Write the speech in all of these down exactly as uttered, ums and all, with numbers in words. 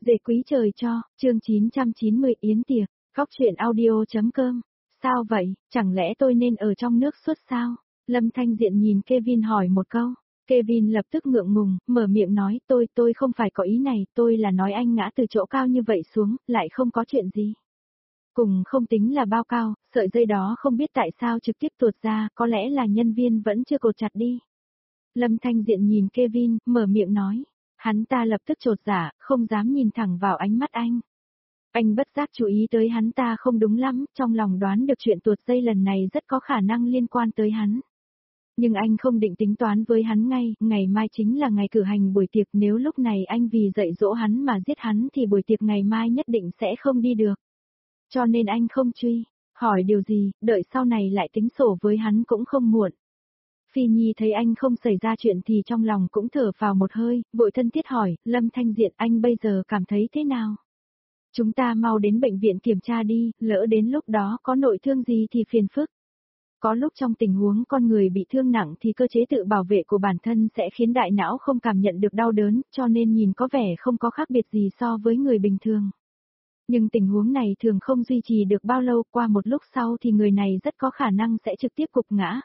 Dễ quý trời cho, chương chín trăm chín mươi Yến tiệc, góc truyện audio.com. Sao vậy, chẳng lẽ tôi nên ở trong nước suốt sao? Lâm Thanh Diện nhìn Kevin hỏi một câu. Kevin lập tức ngượng ngùng, mở miệng nói tôi tôi không phải có ý này, tôi là nói anh ngã từ chỗ cao như vậy xuống, lại không có chuyện gì. Cùng không tính là bao cao, sợi dây đó không biết tại sao trực tiếp tuột ra, có lẽ là nhân viên vẫn chưa cột chặt đi. Lâm Thanh Diện nhìn Kevin, mở miệng nói. Hắn ta lập tức chột dạ, không dám nhìn thẳng vào ánh mắt anh. Anh bất giác chú ý tới hắn ta không đúng lắm, trong lòng đoán được chuyện tuột dây lần này rất có khả năng liên quan tới hắn. Nhưng anh không định tính toán với hắn ngay, ngày mai chính là ngày cử hành buổi tiệc, nếu lúc này anh vì dạy dỗ hắn mà giết hắn thì buổi tiệc ngày mai nhất định sẽ không đi được. Cho nên anh không truy, hỏi điều gì, đợi sau này lại tính sổ với hắn cũng không muộn. Phi Nhi thấy anh không xảy ra chuyện thì trong lòng cũng thở vào một hơi, vội thân thiết hỏi, Lâm Thanh Diện anh bây giờ cảm thấy thế nào? Chúng ta mau đến bệnh viện kiểm tra đi, lỡ đến lúc đó có nội thương gì thì phiền phức. Có lúc trong tình huống con người bị thương nặng thì cơ chế tự bảo vệ của bản thân sẽ khiến đại não không cảm nhận được đau đớn, cho nên nhìn có vẻ không có khác biệt gì so với người bình thường. Nhưng tình huống này thường không duy trì được bao lâu, qua một lúc sau thì người này rất có khả năng sẽ trực tiếp gục ngã.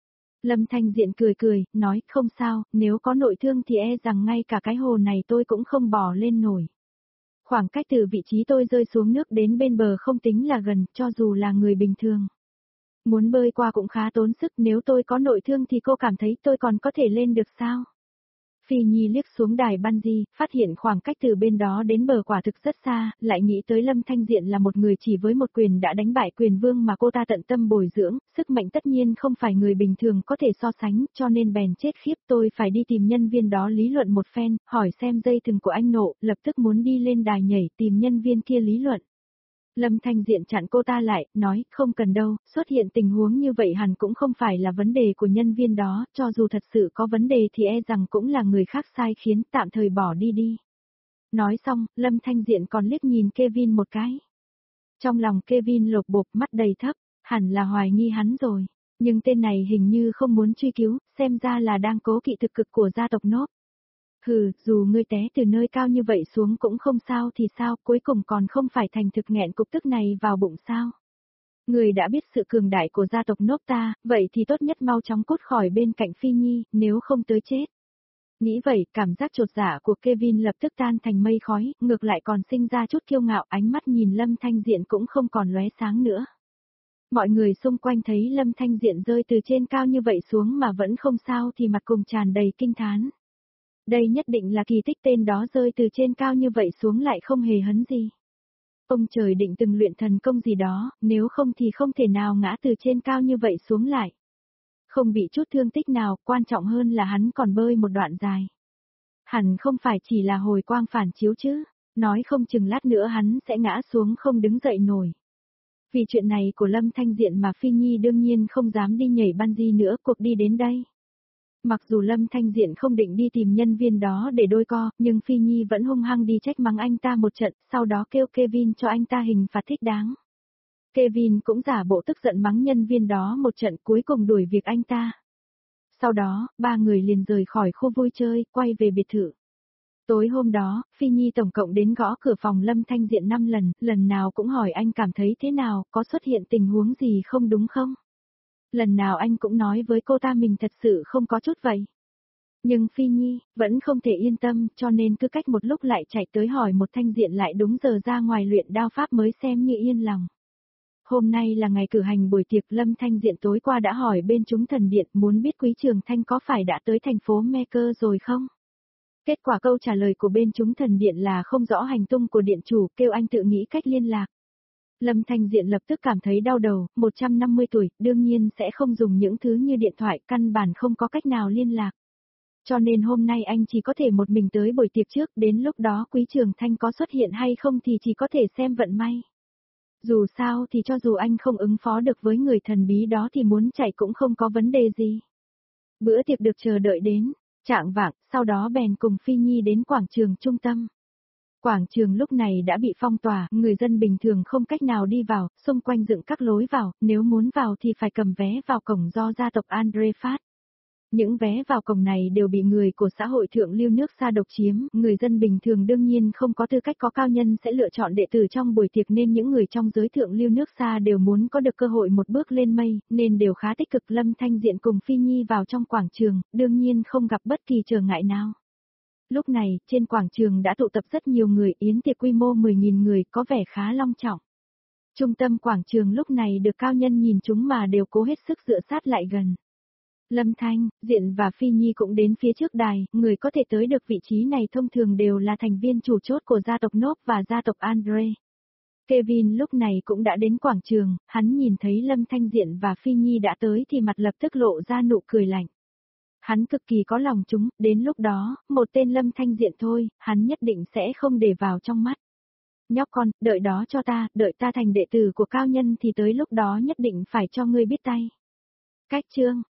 Lâm Thanh Diện cười cười, nói, không sao, nếu có nội thương thì e rằng ngay cả cái hồ này tôi cũng không bò lên nổi. Khoảng cách từ vị trí tôi rơi xuống nước đến bên bờ không tính là gần, cho dù là người bình thường. Muốn bơi qua cũng khá tốn sức, nếu tôi có nội thương thì cô cảm thấy tôi còn có thể lên được sao? Phi Nhi liếc xuống đài bungee, phát hiện khoảng cách từ bên đó đến bờ quả thực rất xa, lại nghĩ tới Lâm Thanh Diện là một người chỉ với một quyền đã đánh bại quyền vương mà cô ta tận tâm bồi dưỡng, sức mạnh tất nhiên không phải người bình thường có thể so sánh, cho nên bèn chết khiếp tôi phải đi tìm nhân viên đó lý luận một phen, hỏi xem dây thừng của anh nộ, lập tức muốn đi lên đài nhảy tìm nhân viên kia lý luận. Lâm Thanh Diện chặn cô ta lại, nói, không cần đâu, xuất hiện tình huống như vậy hẳn cũng không phải là vấn đề của nhân viên đó, cho dù thật sự có vấn đề thì e rằng cũng là người khác sai khiến, tạm thời bỏ đi đi. Nói xong, Lâm Thanh Diện còn liếc nhìn Kevin một cái. Trong lòng Kevin lột bột, mắt đầy thấp, hẳn là hoài nghi hắn rồi, nhưng tên này hình như không muốn truy cứu, xem ra là đang cố kỵ thực cực của gia tộc Nốt. Hừ, dù ngươi té từ nơi cao như vậy xuống cũng không sao thì sao, cuối cùng còn không phải thành thực nghẹn cục tức này vào bụng sao. Ngươi đã biết sự cường đại của gia tộc Nốt ta, vậy thì tốt nhất mau chóng cút khỏi bên cạnh Phi Nhi, nếu không tới chết. Nghĩ vậy, cảm giác chột dạ của Kevin lập tức tan thành mây khói, ngược lại còn sinh ra chút kiêu ngạo, ánh mắt nhìn Lâm Thanh Diện cũng không còn lóe sáng nữa. Mọi người xung quanh thấy Lâm Thanh Diện rơi từ trên cao như vậy xuống mà vẫn không sao thì mặt cùng tràn đầy kinh thán. Đây nhất định là kỳ tích, tên đó rơi từ trên cao như vậy xuống lại không hề hấn gì. Ông trời định từng luyện thần công gì đó, nếu không thì không thể nào ngã từ trên cao như vậy xuống lại. Không bị chút thương tích nào, quan trọng hơn là hắn còn bơi một đoạn dài. Hẳn không phải chỉ là hồi quang phản chiếu chứ, nói không chừng lát nữa hắn sẽ ngã xuống không đứng dậy nổi. Vì chuyện này của Lâm Thanh Diện mà Phi Nhi đương nhiên không dám đi nhảy bungee nữa, cuộc đi đến đây. Mặc dù Lâm Thanh Diện không định đi tìm nhân viên đó để đôi co, nhưng Phi Nhi vẫn hung hăng đi trách mắng anh ta một trận, sau đó kêu Kevin cho anh ta hình phạt thích đáng. Kevin cũng giả bộ tức giận mắng nhân viên đó một trận, cuối cùng đuổi việc anh ta. Sau đó, ba người liền rời khỏi khu vui chơi, quay về biệt thự. Tối hôm đó, Phi Nhi tổng cộng đến gõ cửa phòng Lâm Thanh Diện năm lần, lần nào cũng hỏi anh cảm thấy thế nào, có xuất hiện tình huống gì không đúng không? Lần nào anh cũng nói với cô ta mình thật sự không có chút vậy. Nhưng Phi Nhi, vẫn không thể yên tâm, cho nên cứ cách một lúc lại chạy tới hỏi một Thanh Diện lại đúng giờ ra ngoài luyện đao pháp mới xem như yên lòng. Hôm nay là ngày cử hành buổi tiệc, Lâm Thanh Diện tối qua đã hỏi bên chúng thần điện muốn biết Quý Trường Thanh có phải đã tới thành phố Mecca rồi không? Kết quả câu trả lời của bên chúng thần điện là không rõ hành tung của điện chủ, kêu anh tự nghĩ cách liên lạc. Lâm Thanh Diện lập tức cảm thấy đau đầu, một trăm năm mươi tuổi, đương nhiên sẽ không dùng những thứ như điện thoại, căn bản không có cách nào liên lạc. Cho nên hôm nay anh chỉ có thể một mình tới buổi tiệc trước, đến lúc đó Quý Trường Thanh có xuất hiện hay không thì chỉ có thể xem vận may. Dù sao thì cho dù anh không ứng phó được với người thần bí đó thì muốn chạy cũng không có vấn đề gì. Bữa tiệc được chờ đợi đến, chạng vạng, sau đó bèn cùng Phi Nhi đến quảng trường trung tâm. Quảng trường lúc này đã bị phong tỏa, người dân bình thường không cách nào đi vào, xung quanh dựng các lối vào, nếu muốn vào thì phải cầm vé vào cổng do gia tộc Andre phát. Những vé vào cổng này đều bị người của xã hội thượng lưu nước xa độc chiếm, người dân bình thường đương nhiên không có tư cách có cao nhân sẽ lựa chọn đệ tử trong buổi tiệc nên những người trong giới thượng lưu nước xa đều muốn có được cơ hội một bước lên mây, nên đều khá tích cực. Lâm Thanh Diện cùng Phi Nhi vào trong quảng trường, đương nhiên không gặp bất kỳ trở ngại nào. Lúc này, trên quảng trường đã tụ tập rất nhiều người, yến tiệc quy mô mười nghìn người có vẻ khá long trọng. Trung tâm quảng trường lúc này được cao nhân nhìn chúng mà đều cố hết sức dựa sát lại gần. Lâm Thanh, Diện và Phi Nhi cũng đến phía trước đài, người có thể tới được vị trí này thông thường đều là thành viên chủ chốt của gia tộc Nốp và gia tộc Andre. Kevin lúc này cũng đã đến quảng trường, hắn nhìn thấy Lâm Thanh Diện và Phi Nhi đã tới thì mặt lập tức lộ ra nụ cười lạnh. Hắn cực kỳ có lòng chúng, đến lúc đó, một tên Lâm Thanh Diện thôi, hắn nhất định sẽ không để vào trong mắt. Nhóc con, đợi đó cho ta, đợi ta thành đệ tử của cao nhân thì tới lúc đó nhất định phải cho ngươi biết tay. Cách chương